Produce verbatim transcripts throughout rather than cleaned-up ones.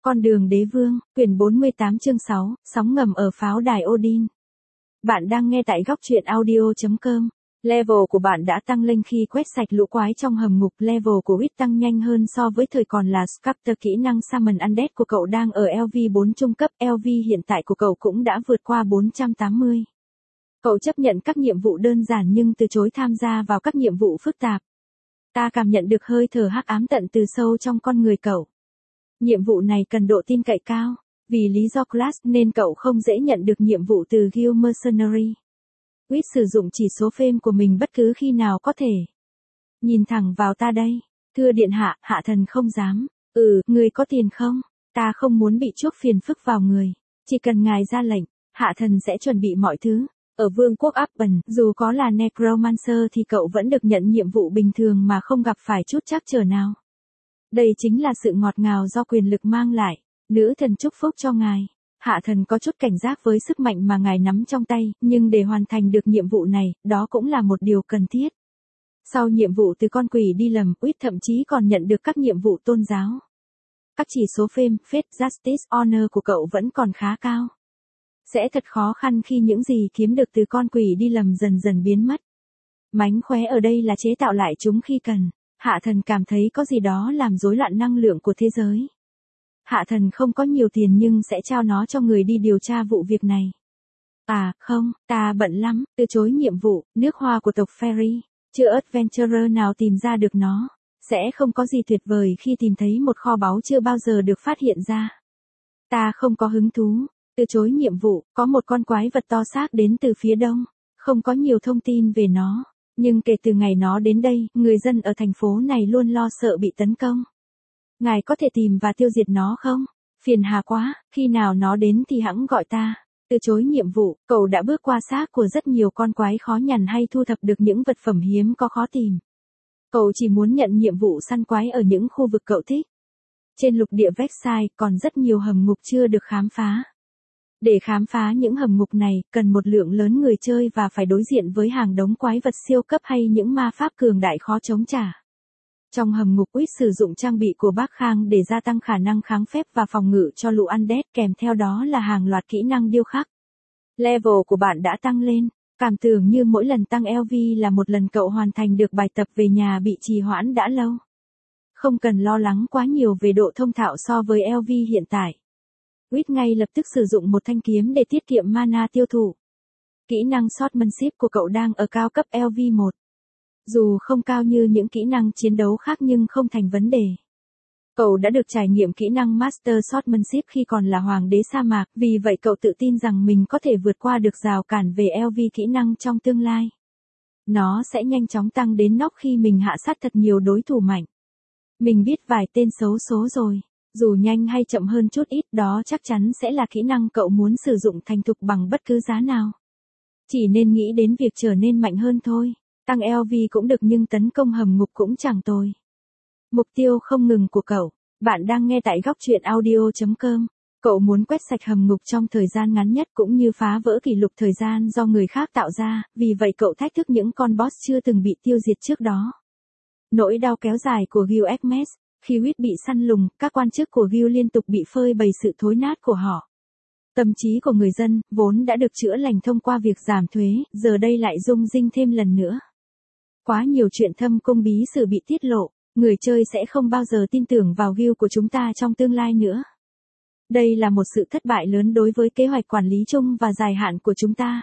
Con đường đế vương, quyển bốn mươi tám chương sáu, sóng ngầm ở pháo đài Odin. Bạn đang nghe tại góc truyện audio chấm com. Level của bạn đã tăng lên khi quét sạch lũ quái trong hầm ngục. Level của Wit tăng nhanh hơn so với thời còn là Sculptor. Kỹ năng Summon Undead của cậu đang ở L V bốn trung cấp. L V hiện tại của cậu cũng đã vượt qua bốn trăm tám mươi. Cậu chấp nhận các nhiệm vụ đơn giản nhưng từ chối tham gia vào các nhiệm vụ phức tạp. Ta cảm nhận được hơi thở hắc ám tận từ sâu trong con người cậu. Nhiệm vụ này cần độ tin cậy cao. Vì lý do class nên cậu không dễ nhận được nhiệm vụ từ Guild Mercenary. Wit sử dụng chỉ số fame của mình bất cứ khi nào có thể. Nhìn thẳng vào ta đây. Thưa điện hạ, hạ thần không dám. Ừ, người có tiền không? Ta không muốn bị chuốc phiền phức vào người. Chỉ cần ngài ra lệnh, hạ thần sẽ chuẩn bị mọi thứ. Ở vương quốc Appen, dù có là Necromancer thì cậu vẫn được nhận nhiệm vụ bình thường mà không gặp phải chút trắc trở nào. Đây chính là sự ngọt ngào do quyền lực mang lại. Nữ thần chúc phúc cho ngài. Hạ thần có chút cảnh giác với sức mạnh mà ngài nắm trong tay, nhưng để hoàn thành được nhiệm vụ này, đó cũng là một điều cần thiết. Sau nhiệm vụ từ con quỷ đi lầm, Wit thậm chí còn nhận được các nhiệm vụ tôn giáo. Các chỉ số fame, faith, justice, honor của cậu vẫn còn khá cao. Sẽ thật khó khăn khi những gì kiếm được từ con quỷ đi lầm dần dần biến mất. Mánh khóe ở đây là chế tạo lại chúng khi cần. Hạ thần cảm thấy có gì đó làm rối loạn năng lượng của thế giới. Hạ thần không có nhiều tiền nhưng sẽ trao nó cho người đi điều tra vụ việc này. À, không, ta bận lắm, từ chối nhiệm vụ, nước hoa của tộc Fairy. Chưa adventurer nào tìm ra được nó. Sẽ không có gì tuyệt vời khi tìm thấy một kho báu chưa bao giờ được phát hiện ra. Ta không có hứng thú. Từ chối nhiệm vụ, có một con quái vật to xác đến từ phía đông. Không có nhiều thông tin về nó. Nhưng kể từ ngày nó đến đây, người dân ở thành phố này luôn lo sợ bị tấn công. Ngài có thể tìm và tiêu diệt nó không? Phiền hà quá, khi nào nó đến thì hẵng gọi ta. Từ chối nhiệm vụ, cậu đã bước qua xác của rất nhiều con quái khó nhằn hay thu thập được những vật phẩm hiếm có khó tìm. Cậu chỉ muốn nhận nhiệm vụ săn quái ở những khu vực cậu thích. Trên lục địa Vexai còn rất nhiều hầm ngục chưa được khám phá. Để khám phá những hầm ngục này, cần một lượng lớn người chơi và phải đối diện với hàng đống quái vật siêu cấp hay những ma pháp cường đại khó chống trả. Trong hầm ngục, Wit sử dụng trang bị của Bác Khang để gia tăng khả năng kháng phép và phòng ngự cho lũ undead, kèm theo đó là hàng loạt kỹ năng điêu khắc. Level của bạn đã tăng lên. Cảm tưởng như mỗi lần tăng L V là một lần cậu hoàn thành được bài tập về nhà bị trì hoãn đã lâu. Không cần lo lắng quá nhiều về độ thông thạo so với L V hiện tại. Wit ngay lập tức sử dụng một thanh kiếm để tiết kiệm mana tiêu thụ. Kỹ năng Swordsmanship của cậu đang ở cao cấp L V một. Dù không cao như những kỹ năng chiến đấu khác nhưng không thành vấn đề. Cậu đã được trải nghiệm kỹ năng Master Swordsmanship khi còn là hoàng đế sa mạc, vì vậy cậu tự tin rằng mình có thể vượt qua được rào cản về L V kỹ năng trong tương lai. Nó sẽ nhanh chóng tăng đến nóc khi mình hạ sát thật nhiều đối thủ mạnh. Mình biết vài tên xấu số rồi. Dù nhanh hay chậm hơn chút ít, đó chắc chắn sẽ là kỹ năng cậu muốn sử dụng thành thục bằng bất cứ giá nào. Chỉ nên nghĩ đến việc trở nên mạnh hơn thôi. Tăng L V cũng được nhưng tấn công hầm ngục cũng chẳng tồi. Mục tiêu không ngừng của cậu. Bạn đang nghe tại góc truyện audio chấm com. Cậu muốn quét sạch hầm ngục trong thời gian ngắn nhất cũng như phá vỡ kỷ lục thời gian do người khác tạo ra, vì vậy cậu thách thức những con boss chưa từng bị tiêu diệt trước đó. Nỗi đau kéo dài của Guild Hermes. Khi Wit bị săn lùng, các quan chức của Guild liên tục bị phơi bày sự thối nát của họ. Tâm trí của người dân, vốn đã được chữa lành thông qua việc giảm thuế, giờ đây lại rung rinh thêm lần nữa. Quá nhiều chuyện thâm cung bí sử bị tiết lộ, người chơi sẽ không bao giờ tin tưởng vào Guild của chúng ta trong tương lai nữa. Đây là một sự thất bại lớn đối với kế hoạch quản lý chung và dài hạn của chúng ta.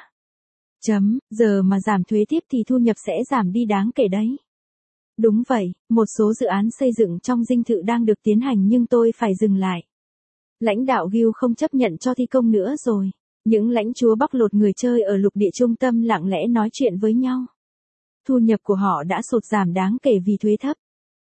Chấm, giờ mà giảm thuế tiếp thì thu nhập sẽ giảm đi đáng kể đấy. Đúng vậy, một số dự án xây dựng trong dinh thự đang được tiến hành nhưng tôi phải dừng lại. Lãnh đạo Guild không chấp nhận cho thi công nữa rồi. Những lãnh chúa bóc lột người chơi ở lục địa trung tâm lặng lẽ nói chuyện với nhau. Thu nhập của họ đã sụt giảm đáng kể vì thuế thấp.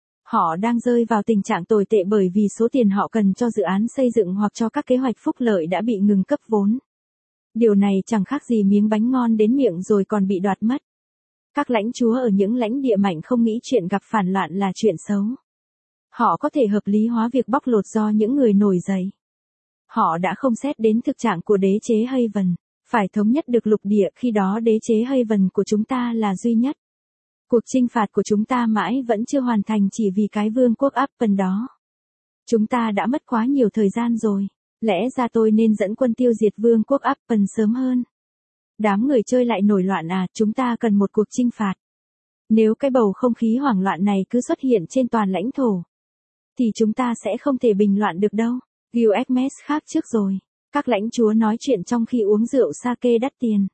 Họ đang rơi vào tình trạng tồi tệ bởi vì số tiền họ cần cho dự án xây dựng hoặc cho các kế hoạch phúc lợi đã bị ngừng cấp vốn. Điều này chẳng khác gì miếng bánh ngon đến miệng rồi còn bị đoạt mất. Các lãnh chúa ở những lãnh địa mạnh không nghĩ chuyện gặp phản loạn là chuyện xấu. Họ có thể hợp lý hóa việc bóc lột do những người nổi dậy. Họ đã không xét đến thực trạng của đế chế Haven, phải thống nhất được lục địa, khi đó đế chế Haven của chúng ta là duy nhất. Cuộc chinh phạt của chúng ta mãi vẫn chưa hoàn thành chỉ vì cái vương quốc Appen đó. Chúng ta đã mất quá nhiều thời gian rồi. Lẽ ra tôi nên dẫn quân tiêu diệt vương quốc Appen sớm hơn. Đám người chơi lại nổi loạn à, chúng ta cần một cuộc chinh phạt. Nếu cái bầu không khí hoảng loạn này cứ xuất hiện trên toàn lãnh thổ, thì chúng ta sẽ không thể bình loạn được đâu. Gilgamesh khác trước rồi. Các lãnh chúa nói chuyện trong khi uống rượu sake đắt tiền.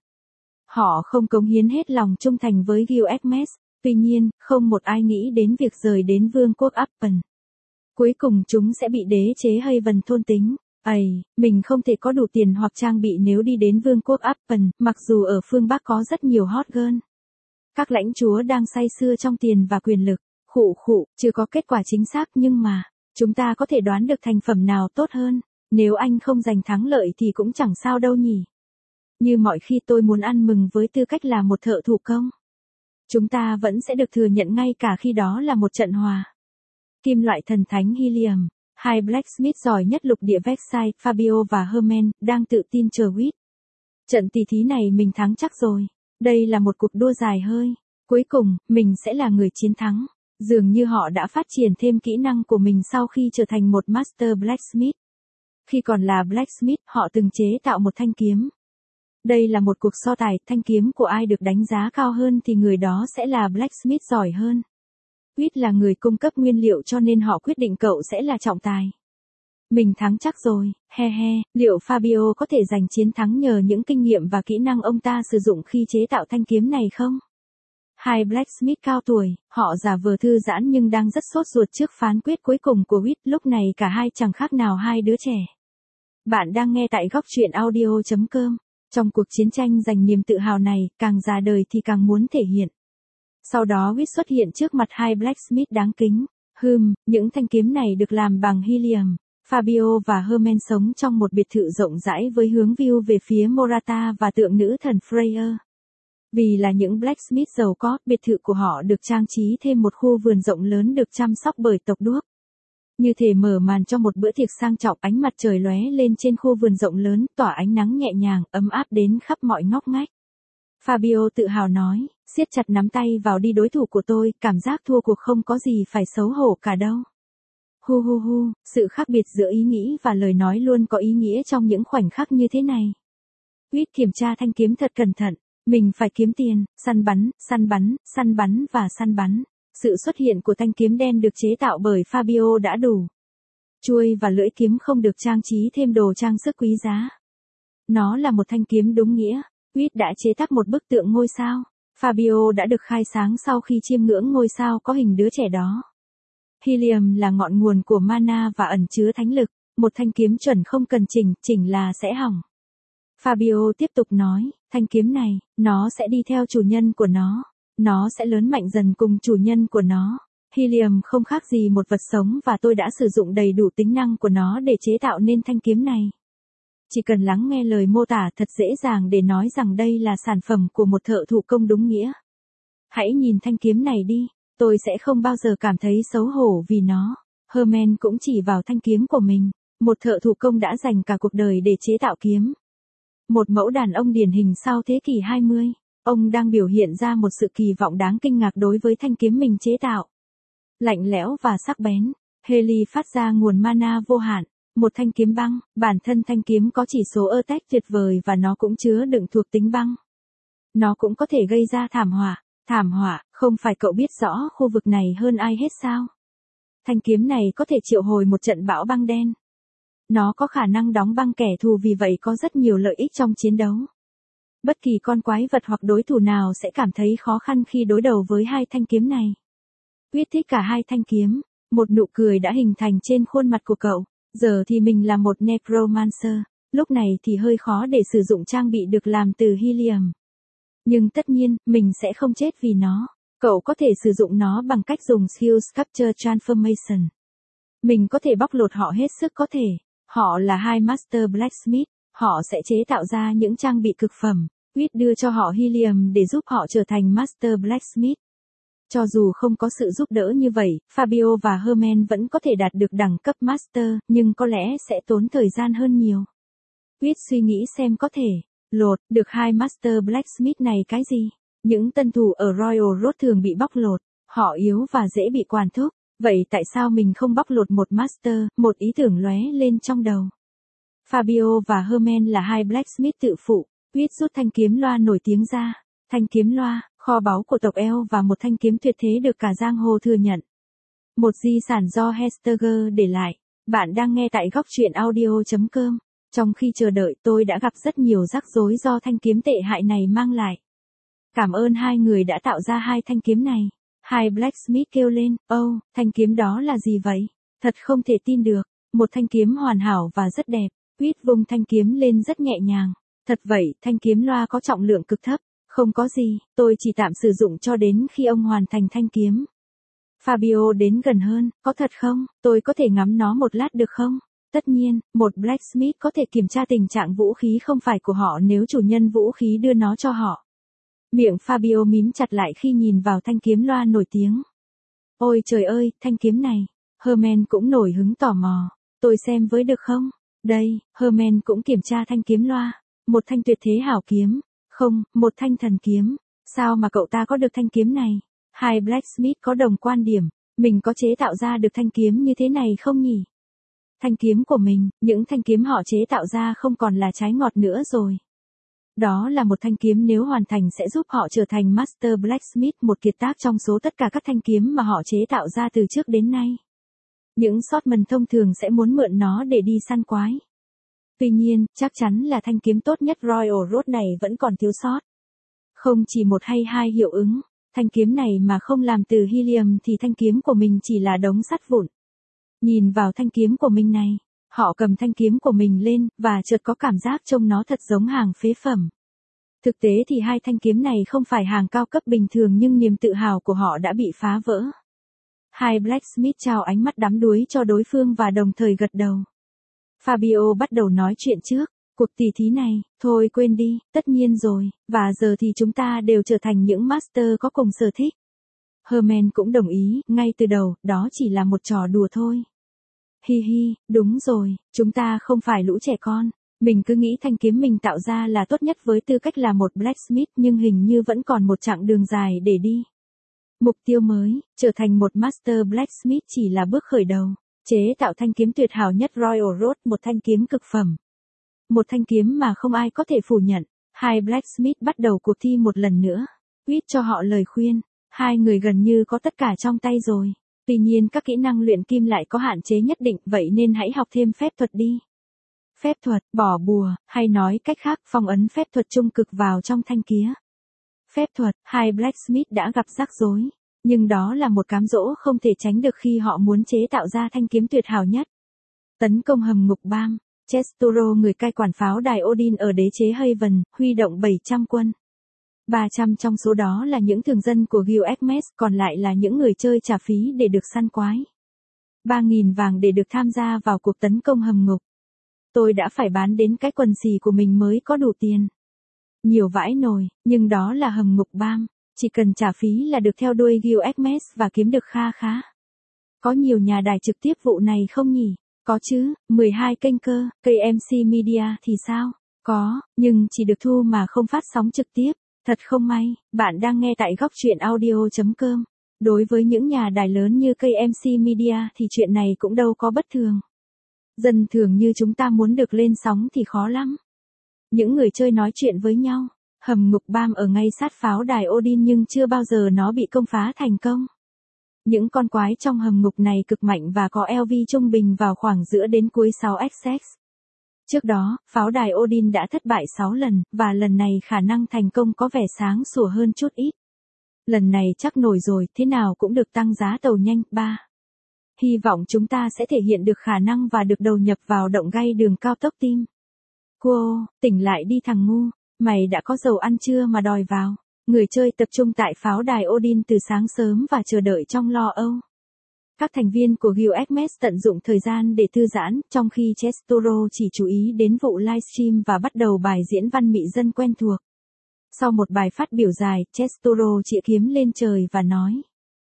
Họ không cống hiến hết lòng trung thành với Gilgamesh, tuy nhiên, không một ai nghĩ đến việc rời đến vương quốc Appen. Cuối cùng chúng sẽ bị đế chế Haven thôn tính. Ây, mình không thể có đủ tiền hoặc trang bị nếu đi đến vương quốc Appen, mặc dù ở phương Bắc có rất nhiều hot girl. Các lãnh chúa đang say sưa trong tiền và quyền lực. Khụ khụ, chưa có kết quả chính xác nhưng mà, chúng ta có thể đoán được thành phẩm nào tốt hơn. Nếu anh không giành thắng lợi thì cũng chẳng sao đâu nhỉ. Như mọi khi tôi muốn ăn mừng với tư cách là một thợ thủ công. Chúng ta vẫn sẽ được thừa nhận ngay cả khi đó là một trận hòa. Kim loại thần thánh helium. Hai blacksmith giỏi nhất lục địa Vexai, Fabio và Herman, đang tự tin chờ Wit. Trận tỷ thí này mình thắng chắc rồi. Đây là một cuộc đua dài hơi. Cuối cùng, mình sẽ là người chiến thắng. Dường như họ đã phát triển thêm kỹ năng của mình sau khi trở thành một Master Blacksmith. Khi còn là Blacksmith, họ từng chế tạo một thanh kiếm. Đây là một cuộc so tài, thanh kiếm của ai được đánh giá cao hơn thì người đó sẽ là Blacksmith giỏi hơn. Wit là người cung cấp nguyên liệu cho nên họ quyết định cậu sẽ là trọng tài. Mình thắng chắc rồi, he he, liệu Fabio có thể giành chiến thắng nhờ những kinh nghiệm và kỹ năng ông ta sử dụng khi chế tạo thanh kiếm này không? Hai Blacksmith cao tuổi, họ giả vờ thư giãn nhưng đang rất sốt ruột trước phán quyết cuối cùng của Wit, lúc này cả hai chẳng khác nào hai đứa trẻ. Bạn đang nghe tại góc truyện audio chấm com. Trong cuộc chiến tranh giành niềm tự hào này, càng già đời thì càng muốn thể hiện. Sau đó Wit xuất hiện trước mặt hai Blacksmith đáng kính. Hừm, những thanh kiếm này được làm bằng helium. Fabio và Herman sống trong một biệt thự rộng rãi với hướng view về phía Morata và tượng nữ thần Freya. Vì là những Blacksmith giàu có, biệt thự của họ được trang trí thêm một khu vườn rộng lớn được chăm sóc bởi tộc đuốc. Như thể mở màn cho một bữa tiệc sang trọng, ánh mặt trời lóe lên trên khu vườn rộng lớn, tỏa ánh nắng nhẹ nhàng, ấm áp đến khắp mọi ngóc ngách. Fabio tự hào nói, siết chặt nắm tay vào đi đối thủ của tôi, cảm giác thua cuộc không có gì phải xấu hổ cả đâu. Hu hu hu, sự khác biệt giữa ý nghĩ và lời nói luôn có ý nghĩa trong những khoảnh khắc như thế này. Wit kiểm tra thanh kiếm thật cẩn thận, mình phải kiếm tiền, săn bắn, săn bắn, săn bắn và săn bắn. Sự xuất hiện của thanh kiếm đen được chế tạo bởi Fabio đã đủ. Chuôi và lưỡi kiếm không được trang trí thêm đồ trang sức quý giá. Nó là một thanh kiếm đúng nghĩa. Wit đã chế tác một bức tượng ngôi sao. Fabio đã được khai sáng sau khi chiêm ngưỡng ngôi sao có hình đứa trẻ đó. Helium là ngọn nguồn của mana và ẩn chứa thánh lực. Một thanh kiếm chuẩn không cần chỉnh, chỉnh là sẽ hỏng. Fabio tiếp tục nói, thanh kiếm này, nó sẽ đi theo chủ nhân của nó. Nó sẽ lớn mạnh dần cùng chủ nhân của nó. Helium không khác gì một vật sống và tôi đã sử dụng đầy đủ tính năng của nó để chế tạo nên thanh kiếm này. Chỉ cần lắng nghe lời mô tả thật dễ dàng để nói rằng đây là sản phẩm của một thợ thủ công đúng nghĩa. Hãy nhìn thanh kiếm này đi, tôi sẽ không bao giờ cảm thấy xấu hổ vì nó. Herman cũng chỉ vào thanh kiếm của mình, một thợ thủ công đã dành cả cuộc đời để chế tạo kiếm. Một mẫu đàn ông điển hình sau thế kỷ hai mươi. Ông đang biểu hiện ra một sự kỳ vọng đáng kinh ngạc đối với thanh kiếm mình chế tạo. Lạnh lẽo và sắc bén, Heli phát ra nguồn mana vô hạn, một thanh kiếm băng, bản thân thanh kiếm có chỉ số attack tuyệt vời và nó cũng chứa đựng thuộc tính băng. Nó cũng có thể gây ra thảm họa, thảm họa, không phải cậu biết rõ khu vực này hơn ai hết sao? Thanh kiếm này có thể triệu hồi một trận bão băng đen. Nó có khả năng đóng băng kẻ thù vì vậy có rất nhiều lợi ích trong chiến đấu. Bất kỳ con quái vật hoặc đối thủ nào sẽ cảm thấy khó khăn khi đối đầu với hai thanh kiếm này. Wit thích cả hai thanh kiếm, một nụ cười đã hình thành trên khuôn mặt của cậu. Giờ thì mình là một necromancer, lúc này thì hơi khó để sử dụng trang bị được làm từ helium. Nhưng tất nhiên, mình sẽ không chết vì nó. Cậu có thể sử dụng nó bằng cách dùng skill Capture Transformation. Mình có thể bóc lột họ hết sức có thể. Họ là hai Master Blacksmith, họ sẽ chế tạo ra những trang bị cực phẩm. Wit đưa cho họ helium để giúp họ trở thành Master Blacksmith. Cho dù không có sự giúp đỡ như vậy, Fabio và Herman vẫn có thể đạt được đẳng cấp Master, nhưng có lẽ sẽ tốn thời gian hơn nhiều. Wit suy nghĩ xem có thể lột được hai Master Blacksmith này cái gì. Những tân thủ ở Royal Road thường bị bóc lột, họ yếu và dễ bị quản thúc. Vậy tại sao mình không bóc lột một master, một ý tưởng lóe lên trong đầu. Fabio và Herman là hai blacksmith tự phụ, Huyết rút thanh kiếm loa nổi tiếng ra. Thanh kiếm loa, kho báu của tộc El và một thanh kiếm tuyệt thế được cả giang hồ thừa nhận. Một di sản do Hesteger để lại. Bạn đang nghe tại góc truyện audio chấm com. Trong khi chờ đợi tôi đã gặp rất nhiều rắc rối do thanh kiếm tệ hại này mang lại. Cảm ơn hai người đã tạo ra hai thanh kiếm này. Hai blacksmith kêu lên, ô, oh, thanh kiếm đó là gì vậy? Thật không thể tin được. Một thanh kiếm hoàn hảo và rất đẹp. Huyết vung thanh kiếm lên rất nhẹ nhàng. Thật vậy, thanh kiếm loa có trọng lượng cực thấp. Không có gì, tôi chỉ tạm sử dụng cho đến khi ông hoàn thành thanh kiếm. Fabio đến gần hơn, có thật không? Tôi có thể ngắm nó một lát được không? Tất nhiên, một blacksmith có thể kiểm tra tình trạng vũ khí không phải của họ nếu chủ nhân vũ khí đưa nó cho họ. Miệng Fabio mím chặt lại khi nhìn vào thanh kiếm loa nổi tiếng. Ôi trời ơi, thanh kiếm này. Herman cũng nổi hứng tò mò. Tôi xem với được không? Đây, Herman cũng kiểm tra thanh kiếm loa. Một thanh tuyệt thế hảo kiếm. Không, một thanh thần kiếm. Sao mà cậu ta có được thanh kiếm này? Hai blacksmith có đồng quan điểm. Mình có chế tạo ra được thanh kiếm như thế này không nhỉ? Thanh kiếm của mình, những thanh kiếm họ chế tạo ra không còn là trái ngọt nữa rồi. Đó là một thanh kiếm nếu hoàn thành sẽ giúp họ trở thành Master Blacksmith, một kiệt tác trong số tất cả các thanh kiếm mà họ chế tạo ra từ trước đến nay. Những swordman thông thường sẽ muốn mượn nó để đi săn quái. Tuy nhiên, chắc chắn là thanh kiếm tốt nhất Royal Road này vẫn còn thiếu sót. Không chỉ một hay hai hiệu ứng, thanh kiếm này mà không làm từ helium thì thanh kiếm của mình chỉ là đống sắt vụn. Nhìn vào thanh kiếm của mình này, họ cầm thanh kiếm của mình lên, và chợt có cảm giác trông nó thật giống hàng phế phẩm. Thực tế thì hai thanh kiếm này không phải hàng cao cấp bình thường nhưng niềm tự hào của họ đã bị phá vỡ. Hai blacksmith trao ánh mắt đắm đuối cho đối phương và đồng thời gật đầu. Fabio bắt đầu nói chuyện trước. Cuộc tỷ thí này, thôi quên đi, tất nhiên rồi, và giờ thì chúng ta đều trở thành những master có cùng sở thích. Herman cũng đồng ý, ngay từ đầu, đó chỉ là một trò đùa thôi. Hi hi, đúng rồi, chúng ta không phải lũ trẻ con. Mình cứ nghĩ thanh kiếm mình tạo ra là tốt nhất với tư cách là một blacksmith nhưng hình như vẫn còn một chặng đường dài để đi. Mục tiêu mới, trở thành một master blacksmith chỉ là bước khởi đầu. Chế tạo thanh kiếm tuyệt hảo nhất Royal Road, một thanh kiếm cực phẩm. Một thanh kiếm mà không ai có thể phủ nhận. Hai blacksmith bắt đầu cuộc thi một lần nữa. Huyết cho họ lời khuyên. Hai người gần như có tất cả trong tay rồi. Tuy nhiên các kỹ năng luyện kim lại có hạn chế nhất định, vậy nên hãy học thêm phép thuật đi. Phép thuật, bỏ bùa, hay nói cách khác, phong ấn phép thuật trung cực vào trong thanh kiếm. Phép thuật, hai blacksmith đã gặp rắc rối. Nhưng đó là một cám dỗ không thể tránh được khi họ muốn chế tạo ra thanh kiếm tuyệt hảo nhất. Tấn công hầm ngục bam. Chesturo, người cai quản pháo đài Odin ở đế chế Haven, huy động bảy trăm quân. ba trăm trong số đó là những thường dân của Guild, còn lại là những người chơi trả phí để được săn quái. ba nghìn vàng để được tham gia vào cuộc tấn công hầm ngục. Tôi đã phải bán đến cái quần xì của mình mới có đủ tiền. Nhiều vãi nồi, nhưng đó là hầm ngục bam. Chỉ cần trả phí là được theo đuôi Guild và kiếm được kha khá. Có nhiều nhà đài trực tiếp vụ này không nhỉ? Có chứ, mười hai kênh cơ, ca em xê Media thì sao? Có, nhưng chỉ được thu mà không phát sóng trực tiếp. Thật không may, bạn đang nghe tại góc truyện audio chấm com. Đối với những nhà đài lớn như ca em xê Media thì chuyện này cũng đâu có bất thường. Dân thường như chúng ta muốn được lên sóng thì khó lắm. Những người chơi nói chuyện với nhau. Hầm ngục bam ở ngay sát pháo đài Odin nhưng chưa bao giờ nó bị công phá thành công. Những con quái trong hầm ngục này cực mạnh và có lờ vê trung bình vào khoảng giữa đến cuối sáu xx. Trước đó, pháo đài Odin đã thất bại sáu lần, và lần này khả năng thành công có vẻ sáng sủa hơn chút ít. Lần này chắc nổi rồi, thế nào cũng được tăng giá tàu nhanh. ba. Hy vọng chúng ta sẽ thể hiện được khả năng và được đầu nhập vào động gây đường cao tốc tim. Cô, tỉnh lại đi thằng ngu, mày đã có dầu ăn chưa mà đòi vào. Người chơi tập trung tại pháo đài Odin từ sáng sớm và chờ đợi trong lo âu. Các thành viên của Guild tận dụng thời gian để thư giãn, trong khi Chesturo chỉ chú ý đến vụ livestream và bắt đầu bài diễn văn mị dân quen thuộc. Sau một bài phát biểu dài, Chesturo chĩa kiếm lên trời và nói.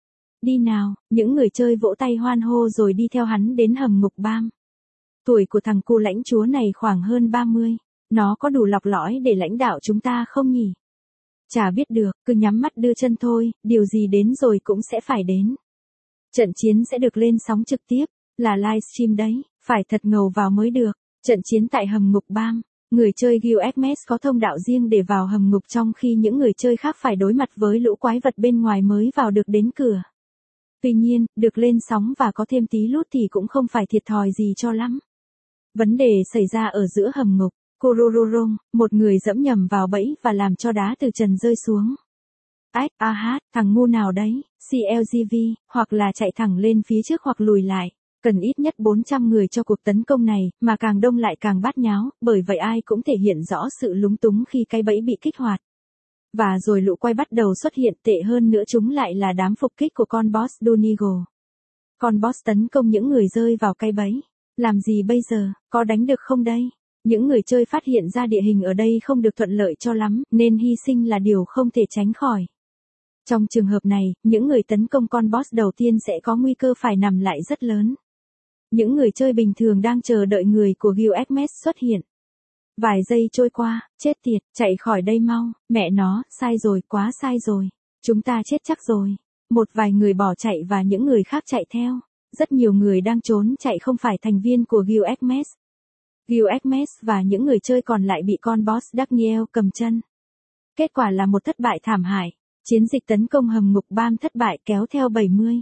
Đi nào, những người chơi vỗ tay hoan hô rồi đi theo hắn đến hầm ngục bam. Tuổi của thằng cu lãnh chúa này khoảng hơn ba mươi. Nó có đủ lọc lõi để lãnh đạo chúng ta không nhỉ? Chả biết được, cứ nhắm mắt đưa chân thôi, điều gì đến rồi cũng sẽ phải đến. Trận chiến sẽ được lên sóng trực tiếp, là livestream đấy, phải thật ngầu vào mới được. Trận chiến tại hầm ngục bam. Người chơi Guild Hermes có thông đạo riêng để vào hầm ngục trong khi những người chơi khác phải đối mặt với lũ quái vật bên ngoài mới vào được đến cửa. Tuy nhiên, được lên sóng và có thêm tí loot thì cũng không phải thiệt thòi gì cho lắm. Vấn đề xảy ra ở giữa hầm ngục. Korororong, một người dẫm nhầm vào bẫy và làm cho đá từ trần rơi xuống. Ách, a hát, thằng ngu nào đấy, xê lờ giê vê, hoặc là chạy thẳng lên phía trước hoặc lùi lại. Cần ít nhất bốn trăm người cho cuộc tấn công này, mà càng đông lại càng bát nháo, bởi vậy ai cũng thể hiện rõ sự lúng túng khi cái bẫy bị kích hoạt. Và rồi lũ quay bắt đầu xuất hiện, tệ hơn nữa chúng lại là đám phục kích của con boss Donegal. Con boss tấn công những người rơi vào cái bẫy. Làm gì bây giờ, có đánh được không đây? Những người chơi phát hiện ra địa hình ở đây không được thuận lợi cho lắm, nên hy sinh là điều không thể tránh khỏi. Trong trường hợp này, những người tấn công con boss đầu tiên sẽ có nguy cơ phải nằm lại rất lớn. Những người chơi bình thường đang chờ đợi người của Guild Hermes xuất hiện. Vài giây trôi qua, chết tiệt, chạy khỏi đây mau, mẹ nó, sai rồi, quá sai rồi. Chúng ta chết chắc rồi. Một vài người bỏ chạy và những người khác chạy theo. Rất nhiều người đang trốn chạy không phải thành viên của Guild Hermes. Guild Hermes và những người chơi còn lại bị con boss Daniel cầm chân. Kết quả là một thất bại thảm hại. Chiến dịch tấn công hầm ngục bam thất bại kéo theo bảy mươi.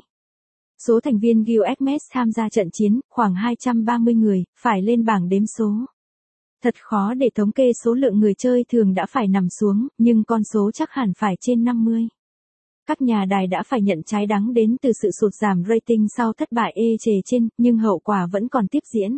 Số thành viên Guild Hermes tham gia trận chiến, khoảng hai trăm ba mươi người, phải lên bảng đếm số. Thật khó để thống kê số lượng người chơi thường đã phải nằm xuống, nhưng con số chắc hẳn phải trên năm mươi. Các nhà đài đã phải nhận trái đắng đến từ sự sụt giảm rating sau thất bại ê chề trên, nhưng hậu quả vẫn còn tiếp diễn.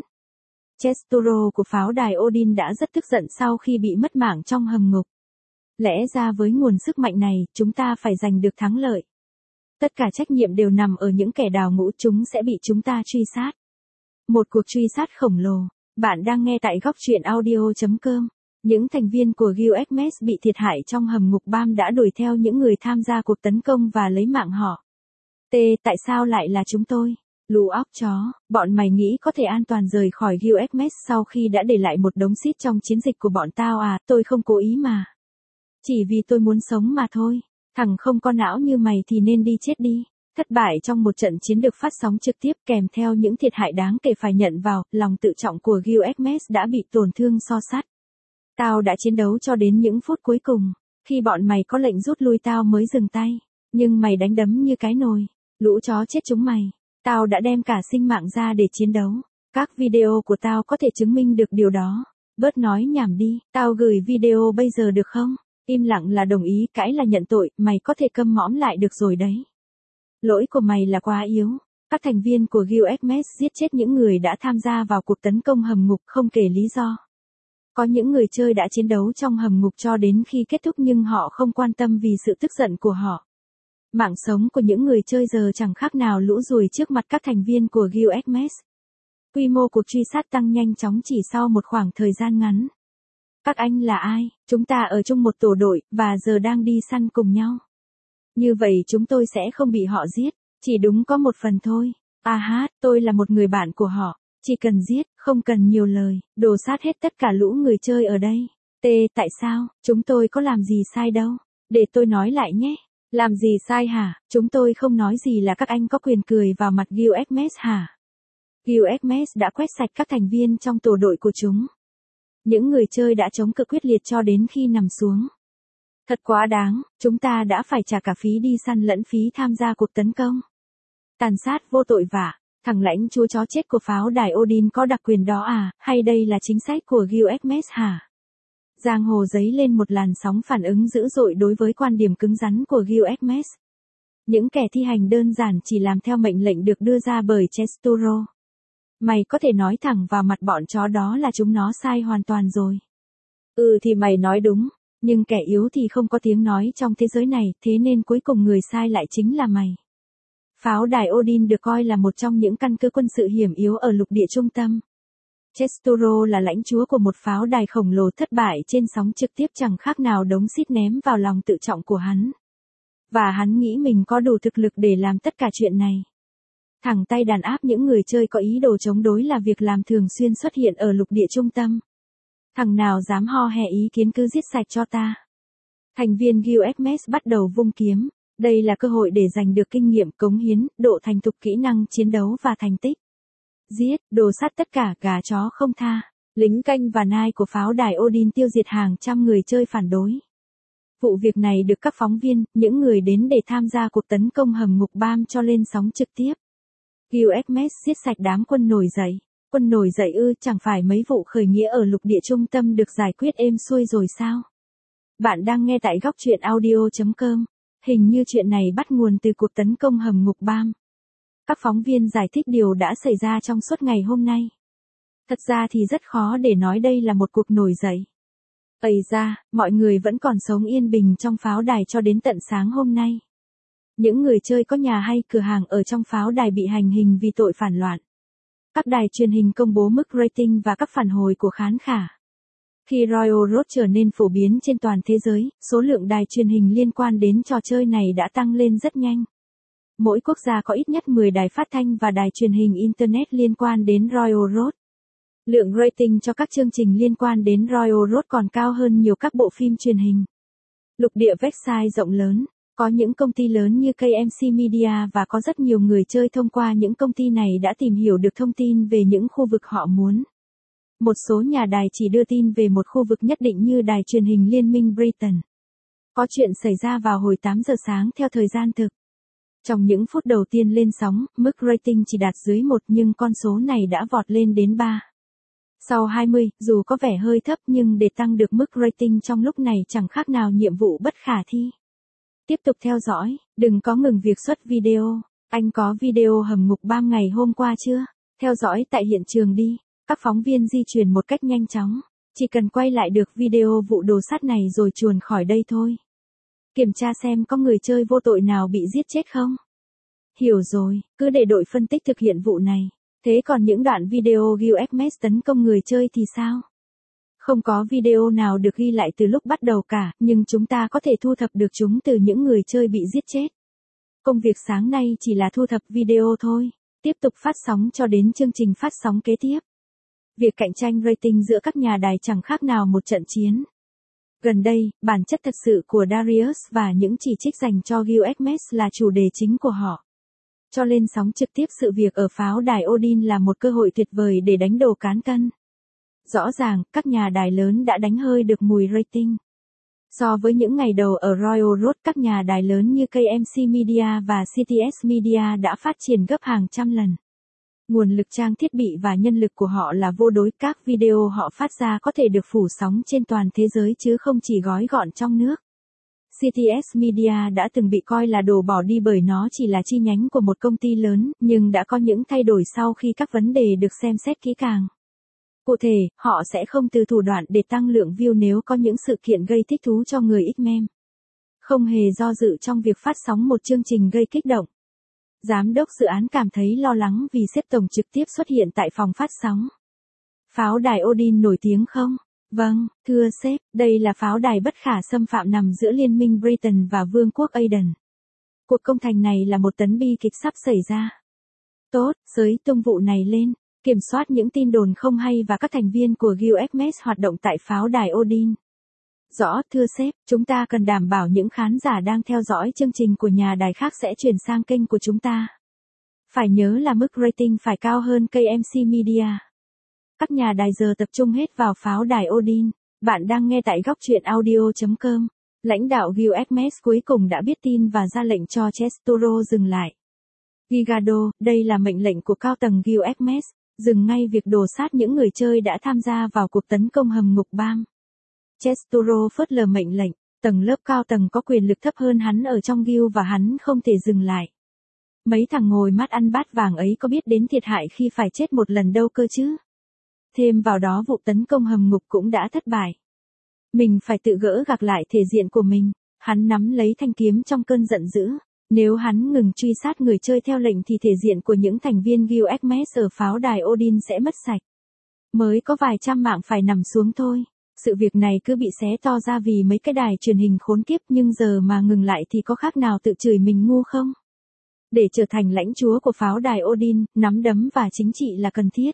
Chesturo của pháo đài Odin đã rất tức giận sau khi bị mất mạng trong hầm ngục. Lẽ ra với nguồn sức mạnh này, chúng ta phải giành được thắng lợi. Tất cả trách nhiệm đều nằm ở những kẻ đào ngũ, chúng sẽ bị chúng ta truy sát. Một cuộc truy sát khổng lồ. Bạn đang nghe tại góc truyện audio chấm com. Những thành viên của Guild Hermes bị thiệt hại trong hầm ngục bam đã đuổi theo những người tham gia cuộc tấn công và lấy mạng họ. T. Tại sao lại là chúng tôi? Lũ óc chó, bọn mày nghĩ có thể an toàn rời khỏi Guild Hermes sau khi đã để lại một đống xít trong chiến dịch của bọn tao à? Tôi không cố ý mà. Chỉ vì tôi muốn sống mà thôi. Thằng không có não như mày thì nên đi chết đi. Thất bại trong một trận chiến được phát sóng trực tiếp kèm theo những thiệt hại đáng kể phải nhận vào, lòng tự trọng của Guild Hermes đã bị tổn thương so sắt. Tao đã chiến đấu cho đến những phút cuối cùng. Khi bọn mày có lệnh rút lui tao mới dừng tay. Nhưng mày đánh đấm như cái nồi. Lũ chó chết chúng mày. Tao đã đem cả sinh mạng ra để chiến đấu. Các video của tao có thể chứng minh được điều đó. Bớt nói nhảm đi, tao gửi video bây giờ được không? Im lặng là đồng ý, cãi là nhận tội, mày có thể câm mõm lại được rồi đấy. Lỗi của mày là quá yếu. Các thành viên của Guild Hermes giết chết những người đã tham gia vào cuộc tấn công hầm ngục không kể lý do. Có những người chơi đã chiến đấu trong hầm ngục cho đến khi kết thúc nhưng họ không quan tâm vì sự tức giận của họ. Mạng sống của những người chơi giờ chẳng khác nào lũ ruồi trước mặt các thành viên của Guild Hermes. Quy mô cuộc truy sát tăng nhanh chóng chỉ sau một khoảng thời gian ngắn. Các anh là ai? Chúng ta ở chung một tổ đội, và giờ đang đi săn cùng nhau. Như vậy chúng tôi sẽ không bị họ giết, chỉ đúng có một phần thôi. À hát, tôi là một người bạn của họ, chỉ cần giết, không cần nhiều lời, đồ sát hết tất cả lũ người chơi ở đây. T. Tại sao? Chúng tôi có làm gì sai đâu? Để tôi nói lại nhé. Làm gì sai hả? Chúng tôi không nói gì là các anh có quyền cười vào mặt Guild Hermes hả? Guild Hermes đã quét sạch các thành viên trong tổ đội của chúng. Những người chơi đã chống cự quyết liệt cho đến khi nằm xuống. Thật quá đáng, chúng ta đã phải trả cả phí đi săn lẫn phí tham gia cuộc tấn công. Tàn sát vô tội vạ, thằng lãnh chúa chó chết của pháo đài Odin có đặc quyền đó à, hay đây là chính sách của Guild Hermes hả? Giang hồ dấy lên một làn sóng phản ứng dữ dội đối với quan điểm cứng rắn của Guild Hermes. Những kẻ thi hành đơn giản chỉ làm theo mệnh lệnh được đưa ra bởi Chesturo. Mày có thể nói thẳng vào mặt bọn chó đó là chúng nó sai hoàn toàn rồi. Ừ thì mày nói đúng, nhưng kẻ yếu thì không có tiếng nói trong thế giới này, thế nên cuối cùng người sai lại chính là mày. Pháo đài Odin được coi là một trong những căn cứ quân sự hiểm yếu ở lục địa trung tâm. Chesturo là lãnh chúa của một pháo đài khổng lồ thất bại trên sóng trực tiếp chẳng khác nào đống xít ném vào lòng tự trọng của hắn. Và hắn nghĩ mình có đủ thực lực để làm tất cả chuyện này. Thẳng tay đàn áp những người chơi có ý đồ chống đối là việc làm thường xuyên xuất hiện ở lục địa trung tâm. Thằng nào dám ho hè ý kiến cứ giết sạch cho ta. Thành viên Guild Hermes bắt đầu vung kiếm. Đây là cơ hội để giành được kinh nghiệm cống hiến, độ thành thục kỹ năng chiến đấu và thành tích. Giết, đồ sát tất cả gà chó không tha. Lính canh và nai của pháo đài Odin tiêu diệt hàng trăm người chơi phản đối. Vụ việc này được các phóng viên, những người đến để tham gia cuộc tấn công hầm ngục bam cho lên sóng trực tiếp. Gilgamesh giết sạch đám quân nổi dậy. Quân nổi dậy ư, chẳng phải mấy vụ khởi nghĩa ở lục địa trung tâm được giải quyết êm xuôi rồi sao? Bạn đang nghe tại góc truyện audio chấm com. Hình như chuyện này bắt nguồn từ cuộc tấn công hầm ngục bam. Các phóng viên giải thích điều đã xảy ra trong suốt ngày hôm nay. Thật ra thì rất khó để nói đây là một cuộc nổi dậy. Ây ra, mọi người vẫn còn sống yên bình trong pháo đài cho đến tận sáng hôm nay. Những người chơi có nhà hay cửa hàng ở trong pháo đài bị hành hình vì tội phản loạn. Các đài truyền hình công bố mức rating và các phản hồi của khán giả. Khi Royal Road trở nên phổ biến trên toàn thế giới, số lượng đài truyền hình liên quan đến trò chơi này đã tăng lên rất nhanh. Mỗi quốc gia có ít nhất mười đài phát thanh và đài truyền hình Internet liên quan đến Royal Road. Lượng rating cho các chương trình liên quan đến Royal Road còn cao hơn nhiều các bộ phim truyền hình. Lục địa website rộng lớn, có những công ty lớn như ca em xê Media và có rất nhiều người chơi thông qua những công ty này đã tìm hiểu được thông tin về những khu vực họ muốn. Một số nhà đài chỉ đưa tin về một khu vực nhất định như đài truyền hình Liên minh Britain. Có chuyện xảy ra vào hồi tám giờ sáng theo thời gian thực. Trong những phút đầu tiên lên sóng, mức rating chỉ đạt dưới một nhưng con số này đã vọt lên đến ba. Sau hai mươi, dù có vẻ hơi thấp nhưng để tăng được mức rating trong lúc này chẳng khác nào nhiệm vụ bất khả thi. Tiếp tục theo dõi, đừng có ngừng việc xuất video. Anh có video hầm ngục bam ngày hôm qua chưa? Theo dõi tại hiện trường đi. Các phóng viên di chuyển một cách nhanh chóng. Chỉ cần quay lại được video vụ đồ sát này rồi chuồn khỏi đây thôi. Kiểm tra xem có người chơi vô tội nào bị giết chết không? Hiểu rồi, cứ để đội phân tích thực hiện vụ này. Thế còn những đoạn video Gilgamesh tấn công người chơi thì sao? Không có video nào được ghi lại từ lúc bắt đầu cả, nhưng chúng ta có thể thu thập được chúng từ những người chơi bị giết chết. Công việc sáng nay chỉ là thu thập video thôi. Tiếp tục phát sóng cho đến chương trình phát sóng kế tiếp. Việc cạnh tranh rating giữa các nhà đài chẳng khác nào một trận chiến. Gần đây, bản chất thật sự của Darius và những chỉ trích dành cho Gilgamesh là chủ đề chính của họ. Cho lên sóng trực tiếp sự việc ở pháo đài Odin là một cơ hội tuyệt vời để đánh đồ cán cân. Rõ ràng, các nhà đài lớn đã đánh hơi được mùi rating. So với những ngày đầu ở Royal Road, các nhà đài lớn như ca em xê Media và xê tê ét Media đã phát triển gấp hàng trăm lần. Nguồn lực trang thiết bị và nhân lực của họ là vô đối, các video họ phát ra có thể được phủ sóng trên toàn thế giới chứ không chỉ gói gọn trong nước. xê tê ét Media đã từng bị coi là đồ bỏ đi bởi nó chỉ là chi nhánh của một công ty lớn, nhưng đã có những thay đổi sau khi các vấn đề được xem xét kỹ càng. Cụ thể, họ sẽ không từ thủ đoạn để tăng lượng view nếu có những sự kiện gây thích thú cho người ít mem. Không hề do dự trong việc phát sóng một chương trình gây kích động. Giám đốc dự án cảm thấy lo lắng vì sếp tổng trực tiếp xuất hiện tại phòng phát sóng. Pháo đài Odin nổi tiếng không? Vâng, thưa sếp, đây là pháo đài bất khả xâm phạm nằm giữa Liên minh Britain và Vương quốc Aden. Cuộc công thành này là một tấn bi kịch sắp xảy ra. Tốt, xới tung vụ này lên, kiểm soát những tin đồn không hay và các thành viên của Gilgamesh hoạt động tại pháo đài Odin. Rõ, thưa sếp, chúng ta cần đảm bảo những khán giả đang theo dõi chương trình của nhà đài khác sẽ chuyển sang kênh của chúng ta. Phải nhớ là mức rating phải cao hơn ca em xê Media. Các nhà đài giờ tập trung hết vào pháo đài Odin. Bạn đang nghe tại góc truyện audio chấm com. Lãnh đạo Gilgamesh cuối cùng đã biết tin và ra lệnh cho Chesturo dừng lại. Gigado, đây là mệnh lệnh của cao tầng Gilgamesh, dừng ngay việc đồ sát những người chơi đã tham gia vào cuộc tấn công hầm ngục bam. Chesturo phớt lờ mệnh lệnh, tầng lớp cao tầng có quyền lực thấp hơn hắn ở trong Guild và hắn không thể dừng lại. Mấy thằng ngồi mắt ăn bát vàng ấy có biết đến thiệt hại khi phải chết một lần đâu cơ chứ. Thêm vào đó vụ tấn công hầm ngục cũng đã thất bại. Mình phải tự gỡ gạc lại thể diện của mình. Hắn nắm lấy thanh kiếm trong cơn giận dữ. Nếu hắn ngừng truy sát người chơi theo lệnh thì thể diện của những thành viên Gilgamesh ở pháo đài Odin sẽ mất sạch. Mới có vài trăm mạng phải nằm xuống thôi. Sự việc này cứ bị xé to ra vì mấy cái đài truyền hình khốn kiếp, nhưng giờ mà ngừng lại thì có khác nào tự chửi mình ngu không? Để trở thành lãnh chúa của pháo đài Odin, nắm đấm và chính trị là cần thiết.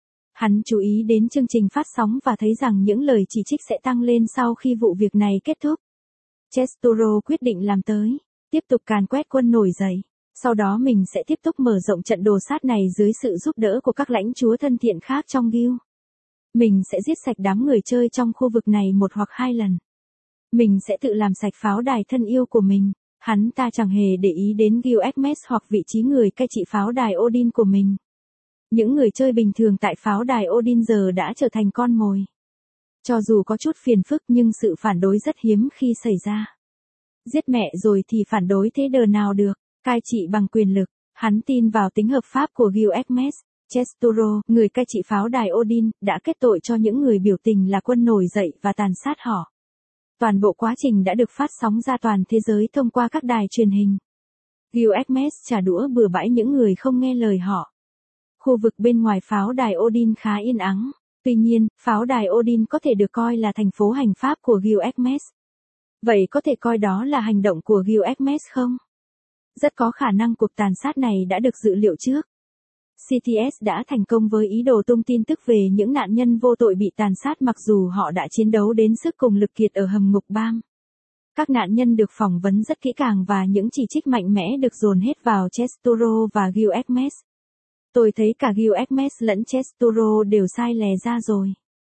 Hắn chú ý đến chương trình phát sóng và thấy rằng những lời chỉ trích sẽ tăng lên sau khi vụ việc này kết thúc. Chesturo quyết định làm tới. Tiếp tục càn quét quân nổi dậy. Sau đó mình sẽ tiếp tục mở rộng trận đồ sát này dưới sự giúp đỡ của các lãnh chúa thân thiện khác trong guild. Mình sẽ giết sạch đám người chơi trong khu vực này một hoặc hai lần. Mình sẽ tự làm sạch pháo đài thân yêu của mình. Hắn ta chẳng hề để ý đến Guild Hermes hoặc vị trí người cai trị pháo đài Odin của mình. Những người chơi bình thường tại pháo đài Odin giờ đã trở thành con mồi. Cho dù có chút phiền phức nhưng sự phản đối rất hiếm khi xảy ra. Giết mẹ rồi thì phản đối thế đờ nào được, cai trị bằng quyền lực. Hắn tin vào tính hợp pháp của Guild Hermes. Chesturo, người cai trị pháo đài Odin, đã kết tội cho những người biểu tình là quân nổi dậy và tàn sát họ. Toàn bộ quá trình đã được phát sóng ra toàn thế giới thông qua các đài truyền hình. Guild Hermes trả đũa bừa bãi những người không nghe lời họ. Khu vực bên ngoài pháo đài Odin khá yên ắng. Tuy nhiên, pháo đài Odin có thể được coi là thành phố hành pháp của Guild Hermes. Vậy có thể coi đó là hành động của Guild Hermes không? Rất có khả năng cuộc tàn sát này đã được dự liệu trước. xê tê ét đã thành công với ý đồ tung tin tức về những nạn nhân vô tội bị tàn sát mặc dù họ đã chiến đấu đến sức cùng lực kiệt ở hầm ngục bam. Các nạn nhân được phỏng vấn rất kỹ càng và những chỉ trích mạnh mẽ được dồn hết vào Chesturo và Guild Hermes. Tôi thấy cả Guild Hermes lẫn Chesturo đều sai lè ra rồi.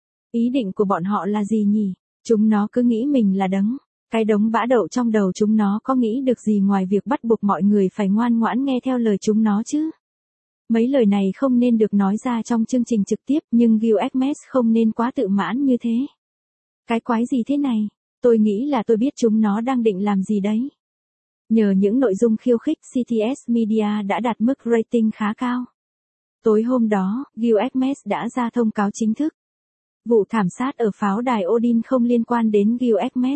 Ý định của bọn họ là gì nhỉ? Chúng nó cứ nghĩ mình là đấng. Cái đống bã đậu trong đầu chúng nó có nghĩ được gì ngoài việc bắt buộc mọi người phải ngoan ngoãn nghe theo lời chúng nó chứ? Mấy lời này không nên được nói ra trong chương trình trực tiếp nhưng Guild Hermes không nên quá tự mãn như thế. Cái quái gì thế này? Tôi nghĩ là tôi biết chúng nó đang định làm gì đấy. Nhờ những nội dung khiêu khích xê tê ét Media đã đạt mức rating khá cao. Tối hôm đó, Guild Hermes đã ra thông cáo chính thức. Vụ thảm sát ở pháo đài Odin không liên quan đến Guild Hermes.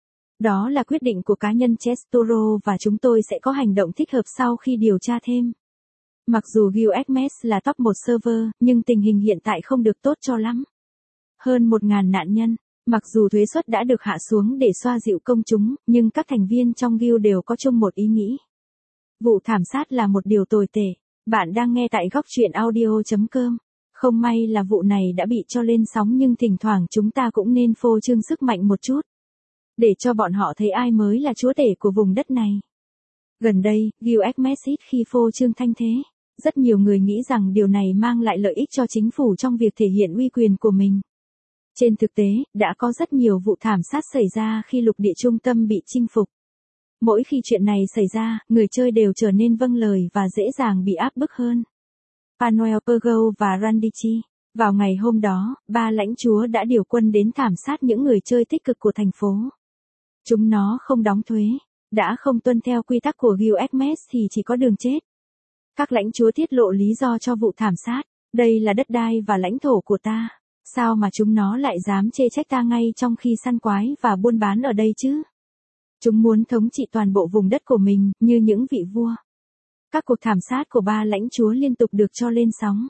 Đó là quyết định của cá nhân Chesturo và chúng tôi sẽ có hành động thích hợp sau khi điều tra thêm. Mặc dù Guild Hermes là top một server, nhưng tình hình hiện tại không được tốt cho lắm. Hơn một nghìn nạn nhân, mặc dù thuế suất đã được hạ xuống để xoa dịu công chúng, nhưng các thành viên trong Guild đều có chung một ý nghĩ. Vụ thảm sát là một điều tồi tệ. Bạn đang nghe tại góc truyện audio chấm com. Không may là vụ này đã bị cho lên sóng nhưng thỉnh thoảng chúng ta cũng nên phô trương sức mạnh một chút. Để cho bọn họ thấy ai mới là chúa tể của vùng đất này. Gần đây, Guild Hermes ít khi phô trương thanh thế. Rất nhiều người nghĩ rằng điều này mang lại lợi ích cho chính phủ trong việc thể hiện uy quyền của mình. Trên thực tế, đã có rất nhiều vụ thảm sát xảy ra khi lục địa trung tâm bị chinh phục. Mỗi khi chuyện này xảy ra, người chơi đều trở nên vâng lời và dễ dàng bị áp bức hơn. Panuel Pergo và Randichi. Vào ngày hôm đó, ba lãnh chúa đã điều quân đến thảm sát những người chơi tích cực của thành phố. Chúng nó không đóng thuế, đã không tuân theo quy tắc của Guild Hermes thì chỉ có đường chết. Các lãnh chúa tiết lộ lý do cho vụ thảm sát. Đây là đất đai và lãnh thổ của ta. Sao mà chúng nó lại dám chê trách ta ngay trong khi săn quái và buôn bán ở đây chứ? Chúng muốn thống trị toàn bộ vùng đất của mình, như những vị vua. Các cuộc thảm sát của ba lãnh chúa liên tục được cho lên sóng.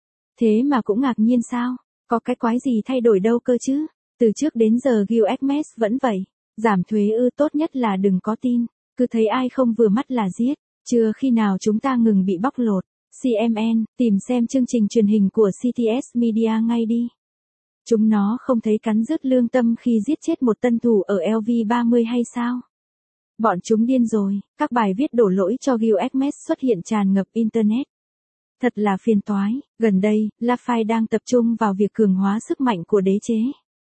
Thế mà cũng ngạc nhiên sao? Có cái quái gì thay đổi đâu cơ chứ? Từ trước đến giờ Guild Hermes vẫn vậy. Giảm thuế ư, tốt nhất là đừng có tin. Cứ thấy ai không vừa mắt là giết. Chưa khi nào chúng ta ngừng bị bóc lột. xê em en, tìm xem chương trình truyền hình của xê tê ét Media ngay đi. Chúng nó không thấy cắn rứt lương tâm khi giết chết một tân thủ ở L V ba mươi hay sao? Bọn chúng điên rồi, các bài viết đổ lỗi cho Guild Hermes xuất hiện tràn ngập Internet. Thật là phiền toái, gần đây, Lafay đang tập trung vào việc cường hóa sức mạnh của đế chế.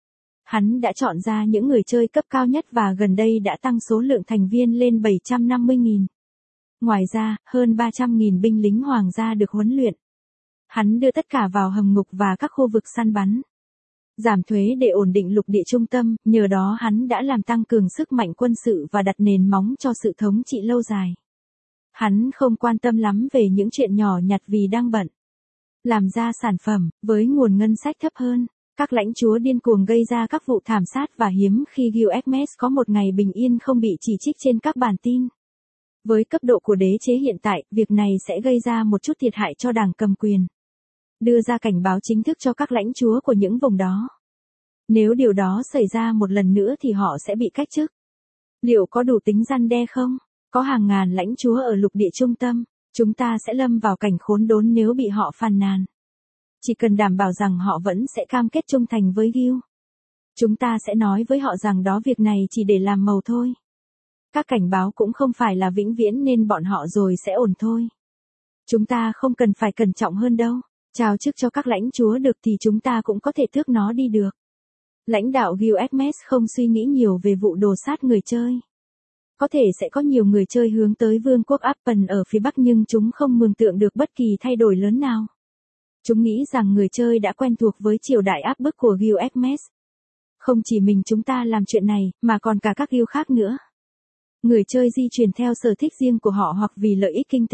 Hắn đã chọn ra những người chơi cấp cao nhất và gần đây đã tăng số lượng thành viên lên bảy trăm năm mươi nghìn. Ngoài ra, hơn ba trăm nghìn binh lính hoàng gia được huấn luyện. Hắn đưa tất cả vào hầm ngục và các khu vực săn bắn. Giảm thuế để ổn định lục địa trung tâm, nhờ đó hắn đã làm tăng cường sức mạnh quân sự và đặt nền móng cho sự thống trị lâu dài. Hắn không quan tâm lắm về những chuyện nhỏ nhặt vì đang bận làm ra sản phẩm, với nguồn ngân sách thấp hơn. Các lãnh chúa điên cuồng gây ra các vụ thảm sát và hiếm khi Guild Hermes có một ngày bình yên không bị chỉ trích trên các bản tin. Với cấp độ của đế chế hiện tại, việc này sẽ gây ra một chút thiệt hại cho đảng cầm quyền. Đưa ra cảnh báo chính thức cho các lãnh chúa của những vùng đó. Nếu điều đó xảy ra một lần nữa thì họ sẽ bị cách chức. Liệu có đủ tính răn đe không? Có hàng ngàn lãnh chúa ở lục địa trung tâm, chúng ta sẽ lâm vào cảnh khốn đốn nếu bị họ phàn nàn. Chỉ cần đảm bảo rằng họ vẫn sẽ cam kết trung thành với Guild. Chúng ta sẽ nói với họ rằng đó việc này chỉ để làm màu thôi. Các cảnh báo cũng không phải là vĩnh viễn nên bọn họ rồi sẽ ổn thôi. Chúng ta không cần phải cẩn trọng hơn đâu. Trao chức cho các lãnh chúa được thì chúng ta cũng có thể tước nó đi được. Lãnh đạo Gilgamesh không suy nghĩ nhiều về vụ đồ sát người chơi. Có thể sẽ có nhiều người chơi hướng tới vương quốc Appen ở phía Bắc nhưng chúng không mường tượng được bất kỳ thay đổi lớn nào. Chúng nghĩ rằng người chơi đã quen thuộc với triều đại áp bức của Gilgamesh. Không chỉ mình chúng ta làm chuyện này, mà còn cả các guild khác nữa. Người chơi di chuyển theo sở thích riêng của họ hoặc vì lợi ích kinh tế.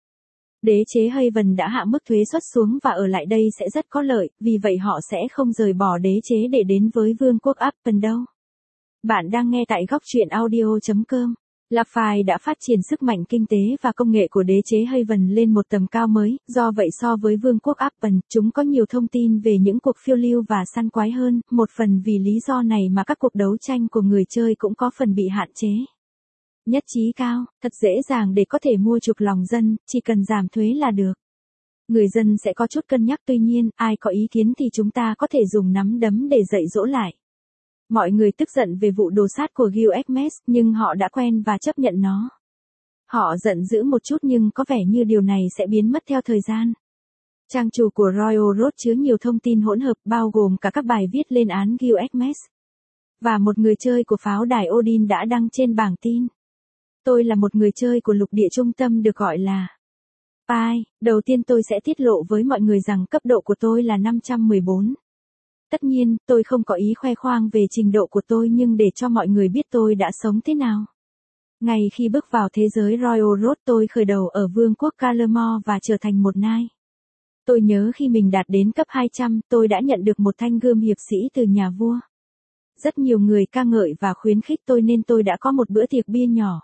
Đế chế Haven đã hạ mức thuế suất xuống và ở lại đây sẽ rất có lợi, vì vậy họ sẽ không rời bỏ đế chế để đến với vương quốc Appen đâu. Bạn đang nghe tại góc truyện audio chấm com. Lapphire đã phát triển sức mạnh kinh tế và công nghệ của đế chế Haven lên một tầm cao mới, do vậy so với vương quốc Appen, chúng có nhiều thông tin về những cuộc phiêu lưu và săn quái hơn, một phần vì lý do này mà các cuộc đấu tranh của người chơi cũng có phần bị hạn chế. Nhất trí cao, thật dễ dàng để có thể mua chuộc lòng dân, chỉ cần giảm thuế là được. Người dân sẽ có chút cân nhắc tuy nhiên, ai có ý kiến thì chúng ta có thể dùng nắm đấm để dạy dỗ lại. Mọi người tức giận về vụ đồ sát của Gilgamesh, nhưng họ đã quen và chấp nhận nó. Họ giận dữ một chút nhưng có vẻ như điều này sẽ biến mất theo thời gian. Trang chủ của Royal Road chứa nhiều thông tin hỗn hợp bao gồm cả các bài viết lên án Gilgamesh. Và một người chơi của pháo đài Odin đã đăng trên bảng tin. Tôi là một người chơi của lục địa trung tâm được gọi là Pi. Đầu tiên tôi sẽ tiết lộ với mọi người rằng cấp độ của tôi là năm trăm mười bốn. Tất nhiên, tôi không có ý khoe khoang về trình độ của tôi nhưng để cho mọi người biết tôi đã sống thế nào. Ngay khi bước vào thế giới Royal Road tôi khởi đầu ở vương quốc Calamore và trở thành một nai. Tôi nhớ khi mình đạt đến cấp hai trăm, tôi đã nhận được một thanh gươm hiệp sĩ từ nhà vua. Rất nhiều người ca ngợi và khuyến khích tôi nên tôi đã có một bữa tiệc bia nhỏ.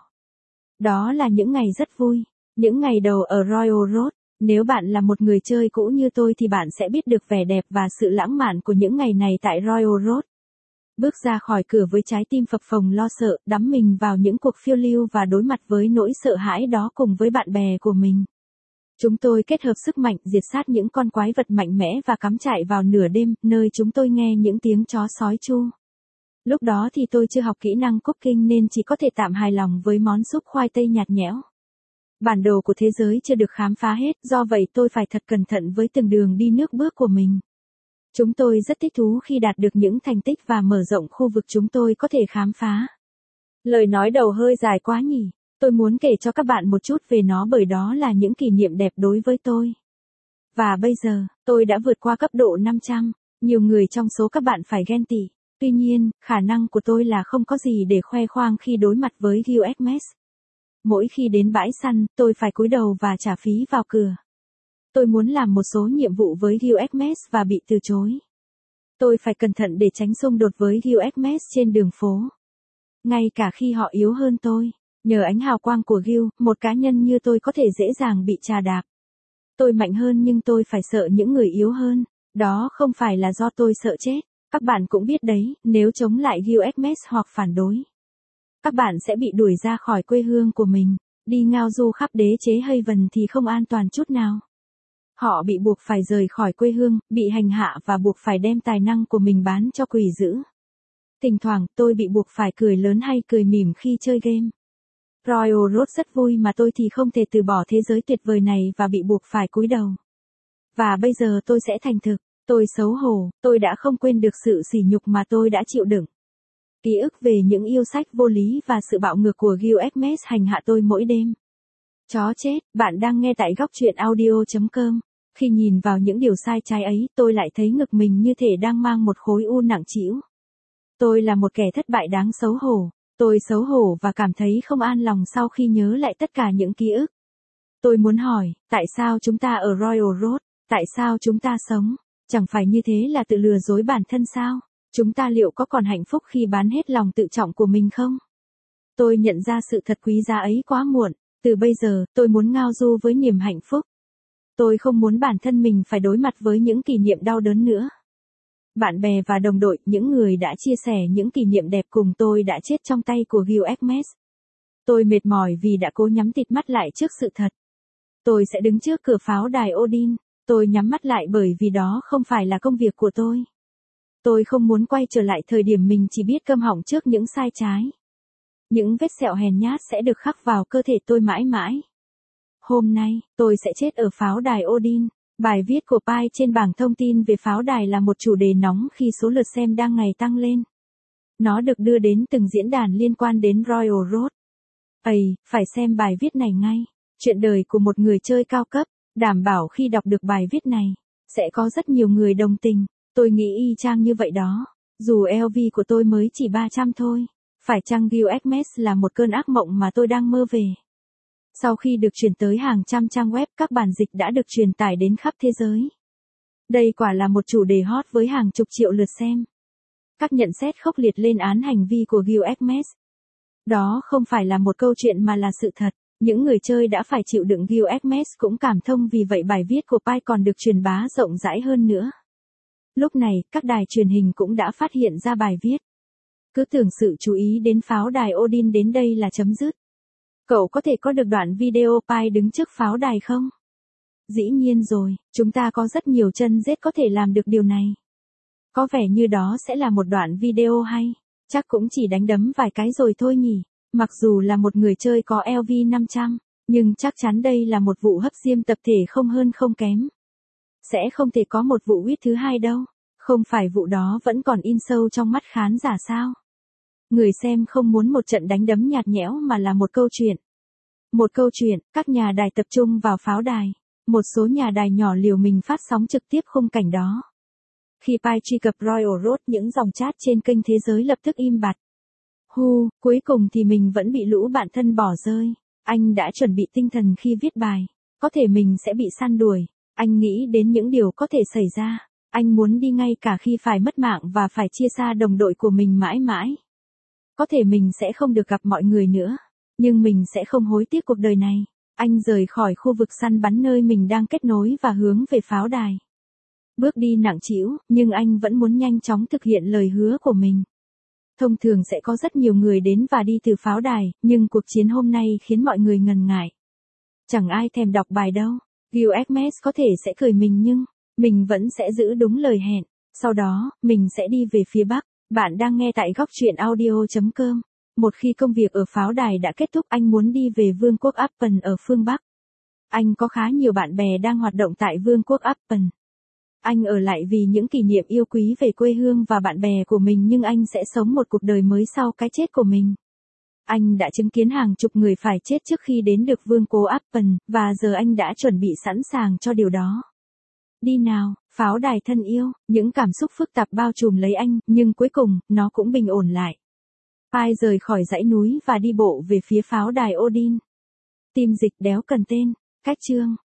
Đó là những ngày rất vui, những ngày đầu ở Royal Road. Nếu bạn là một người chơi cũ như tôi thì bạn sẽ biết được vẻ đẹp và sự lãng mạn của những ngày này tại Royal Road. Bước ra khỏi cửa với trái tim phập phồng lo sợ, đắm mình vào những cuộc phiêu lưu và đối mặt với nỗi sợ hãi đó cùng với bạn bè của mình. Chúng tôi kết hợp sức mạnh diệt sát những con quái vật mạnh mẽ và cắm trại vào nửa đêm, nơi chúng tôi nghe những tiếng chó sói chu. Lúc đó thì tôi chưa học kỹ năng cooking nên chỉ có thể tạm hài lòng với món súp khoai tây nhạt nhẽo. Bản đồ của thế giới chưa được khám phá hết, do vậy tôi phải thật cẩn thận với từng đường đi nước bước của mình. Chúng tôi rất thích thú khi đạt được những thành tích và mở rộng khu vực chúng tôi có thể khám phá. Lời nói đầu hơi dài quá nhỉ, tôi muốn kể cho các bạn một chút về nó bởi đó là những kỷ niệm đẹp đối với tôi. Và bây giờ, tôi đã vượt qua cấp độ năm trăm, nhiều người trong số các bạn phải ghen tị. Tuy nhiên, khả năng của tôi là không có gì để khoe khoang khi đối mặt với Gilgamesh. Mỗi khi đến bãi săn, tôi phải cúi đầu và trả phí vào cửa. Tôi muốn làm một số nhiệm vụ với Gilgamesh và bị từ chối. Tôi phải cẩn thận để tránh xung đột với Gilgamesh trên đường phố. Ngay cả khi họ yếu hơn tôi, nhờ ánh hào quang của Gil, một cá nhân như tôi có thể dễ dàng bị trà đạp. Tôi mạnh hơn nhưng tôi phải sợ những người yếu hơn. Đó không phải là do tôi sợ chết. Các bạn cũng biết đấy, nếu chống lại Gilgamesh hoặc phản đối, các bạn sẽ bị đuổi ra khỏi quê hương của mình. Đi ngao du khắp đế chế Haven thì không an toàn chút nào. Họ bị buộc phải rời khỏi quê hương, bị hành hạ và buộc phải đem tài năng của mình bán cho quỷ dữ. Thỉnh thoảng, tôi bị buộc phải cười lớn hay cười mỉm khi chơi game. Royal Road rất vui mà tôi thì không thể từ bỏ thế giới tuyệt vời này và bị buộc phải cúi đầu. Và bây giờ tôi sẽ thành thực. Tôi xấu hổ, tôi đã không quên được sự sỉ nhục mà tôi đã chịu đựng. Ký ức về những yêu sách vô lý và sự bạo ngược của Gilgamesh hành hạ tôi mỗi đêm. Chó chết, bạn đang nghe tại góc truyện audio chấm com. Khi nhìn vào những điều sai trái ấy, tôi lại thấy ngực mình như thể đang mang một khối u nặng trĩu. Tôi là một kẻ thất bại đáng xấu hổ. Tôi xấu hổ và cảm thấy không an lòng sau khi nhớ lại tất cả những ký ức. Tôi muốn hỏi, tại sao chúng ta ở Royal Road? Tại sao chúng ta sống? Chẳng phải như thế là tự lừa dối bản thân sao? Chúng ta liệu có còn hạnh phúc khi bán hết lòng tự trọng của mình không? Tôi nhận ra sự thật quý giá ấy quá muộn. Từ bây giờ, tôi muốn ngao du với niềm hạnh phúc. Tôi không muốn bản thân mình phải đối mặt với những kỷ niệm đau đớn nữa. Bạn bè và đồng đội, những người đã chia sẻ những kỷ niệm đẹp cùng tôi đã chết trong tay của Gilgamesh. Tôi mệt mỏi vì đã cố nhắm tịt mắt lại trước sự thật. Tôi sẽ đứng trước cửa pháo đài Odin. Tôi nhắm mắt lại bởi vì đó không phải là công việc của tôi. Tôi không muốn quay trở lại thời điểm mình chỉ biết câm họng trước những sai trái. Những vết sẹo hèn nhát sẽ được khắc vào cơ thể tôi mãi mãi. Hôm nay, tôi sẽ chết ở pháo đài Odin. Bài viết của Pi trên bảng thông tin về pháo đài là một chủ đề nóng khi số lượt xem đang ngày tăng lên. Nó được đưa đến từng diễn đàn liên quan đến Royal Road. Ây, phải xem bài viết này ngay. Chuyện đời của một người chơi cao cấp, đảm bảo khi đọc được bài viết này, sẽ có rất nhiều người đồng tình. Tôi nghĩ y chang như vậy đó. Dù lờ vê của tôi mới chỉ ba trăm thôi. Phải chăng Gilgamesh là một cơn ác mộng mà tôi đang mơ về? Sau khi được chuyển tới hàng trăm trang web, các bản dịch đã được truyền tải đến khắp thế giới. Đây quả là một chủ đề hot với hàng chục triệu lượt xem. Các nhận xét khốc liệt lên án hành vi của Gilgamesh. Đó không phải là một câu chuyện mà là sự thật. Những người chơi đã phải chịu đựng Gilgamesh cũng cảm thông, vì vậy bài viết của Pi còn được truyền bá rộng rãi hơn nữa. Lúc này, các đài truyền hình cũng đã phát hiện ra bài viết. Cứ tưởng sự chú ý đến pháo đài Odin đến đây là chấm dứt. Cậu có thể có được đoạn video Pi đứng trước pháo đài không? Dĩ nhiên rồi, chúng ta có rất nhiều chân rết có thể làm được điều này. Có vẻ như đó sẽ là một đoạn video hay. Chắc cũng chỉ đánh đấm vài cái rồi thôi nhỉ. Mặc dù là một người chơi có lờ vê năm trăm, nhưng chắc chắn đây là một vụ hấp diêm tập thể không hơn không kém. Sẽ không thể có một vụ huyết thứ hai đâu. Không phải vụ đó vẫn còn in sâu trong mắt khán giả sao? Người xem không muốn một trận đánh đấm nhạt nhẽo mà là một câu chuyện. Một câu chuyện, các nhà đài tập trung vào pháo đài. Một số nhà đài nhỏ liều mình phát sóng trực tiếp khung cảnh đó. Khi Pi truy cập Royal Road, những dòng chat trên kênh thế giới lập tức im bặt. Hu, cuối cùng thì mình vẫn bị lũ bạn thân bỏ rơi. Anh đã chuẩn bị tinh thần khi viết bài. Có thể mình sẽ bị săn đuổi. Anh nghĩ đến những điều có thể xảy ra. Anh muốn đi ngay cả khi phải mất mạng và phải chia xa đồng đội của mình mãi mãi. Có thể mình sẽ không được gặp mọi người nữa. Nhưng mình sẽ không hối tiếc cuộc đời này. Anh rời khỏi khu vực săn bắn nơi mình đang kết nối và hướng về pháo đài. Bước đi nặng trĩu, nhưng anh vẫn muốn nhanh chóng thực hiện lời hứa của mình. Thông thường sẽ có rất nhiều người đến và đi từ pháo đài, nhưng cuộc chiến hôm nay khiến mọi người ngần ngại. Chẳng ai thèm đọc bài đâu. Gilgamesh có thể sẽ cười mình nhưng, mình vẫn sẽ giữ đúng lời hẹn. Sau đó, mình sẽ đi về phía Bắc. Bạn đang nghe tại góc truyện audio chấm com. Một khi công việc ở pháo đài đã kết thúc, anh muốn đi về Vương quốc Appen ở phương Bắc. Anh có khá nhiều bạn bè đang hoạt động tại Vương quốc Appen. Anh ở lại vì những kỷ niệm yêu quý về quê hương và bạn bè của mình, nhưng anh sẽ sống một cuộc đời mới sau cái chết của mình. Anh đã chứng kiến hàng chục người phải chết trước khi đến được Vương quốc Appen, và giờ anh đã chuẩn bị sẵn sàng cho điều đó. Đi nào, pháo đài thân yêu, những cảm xúc phức tạp bao trùm lấy anh, nhưng cuối cùng, nó cũng bình ổn lại. Pi rời khỏi dãy núi và đi bộ về phía pháo đài Odin. Team dịch đéo cần tên. Cách chương.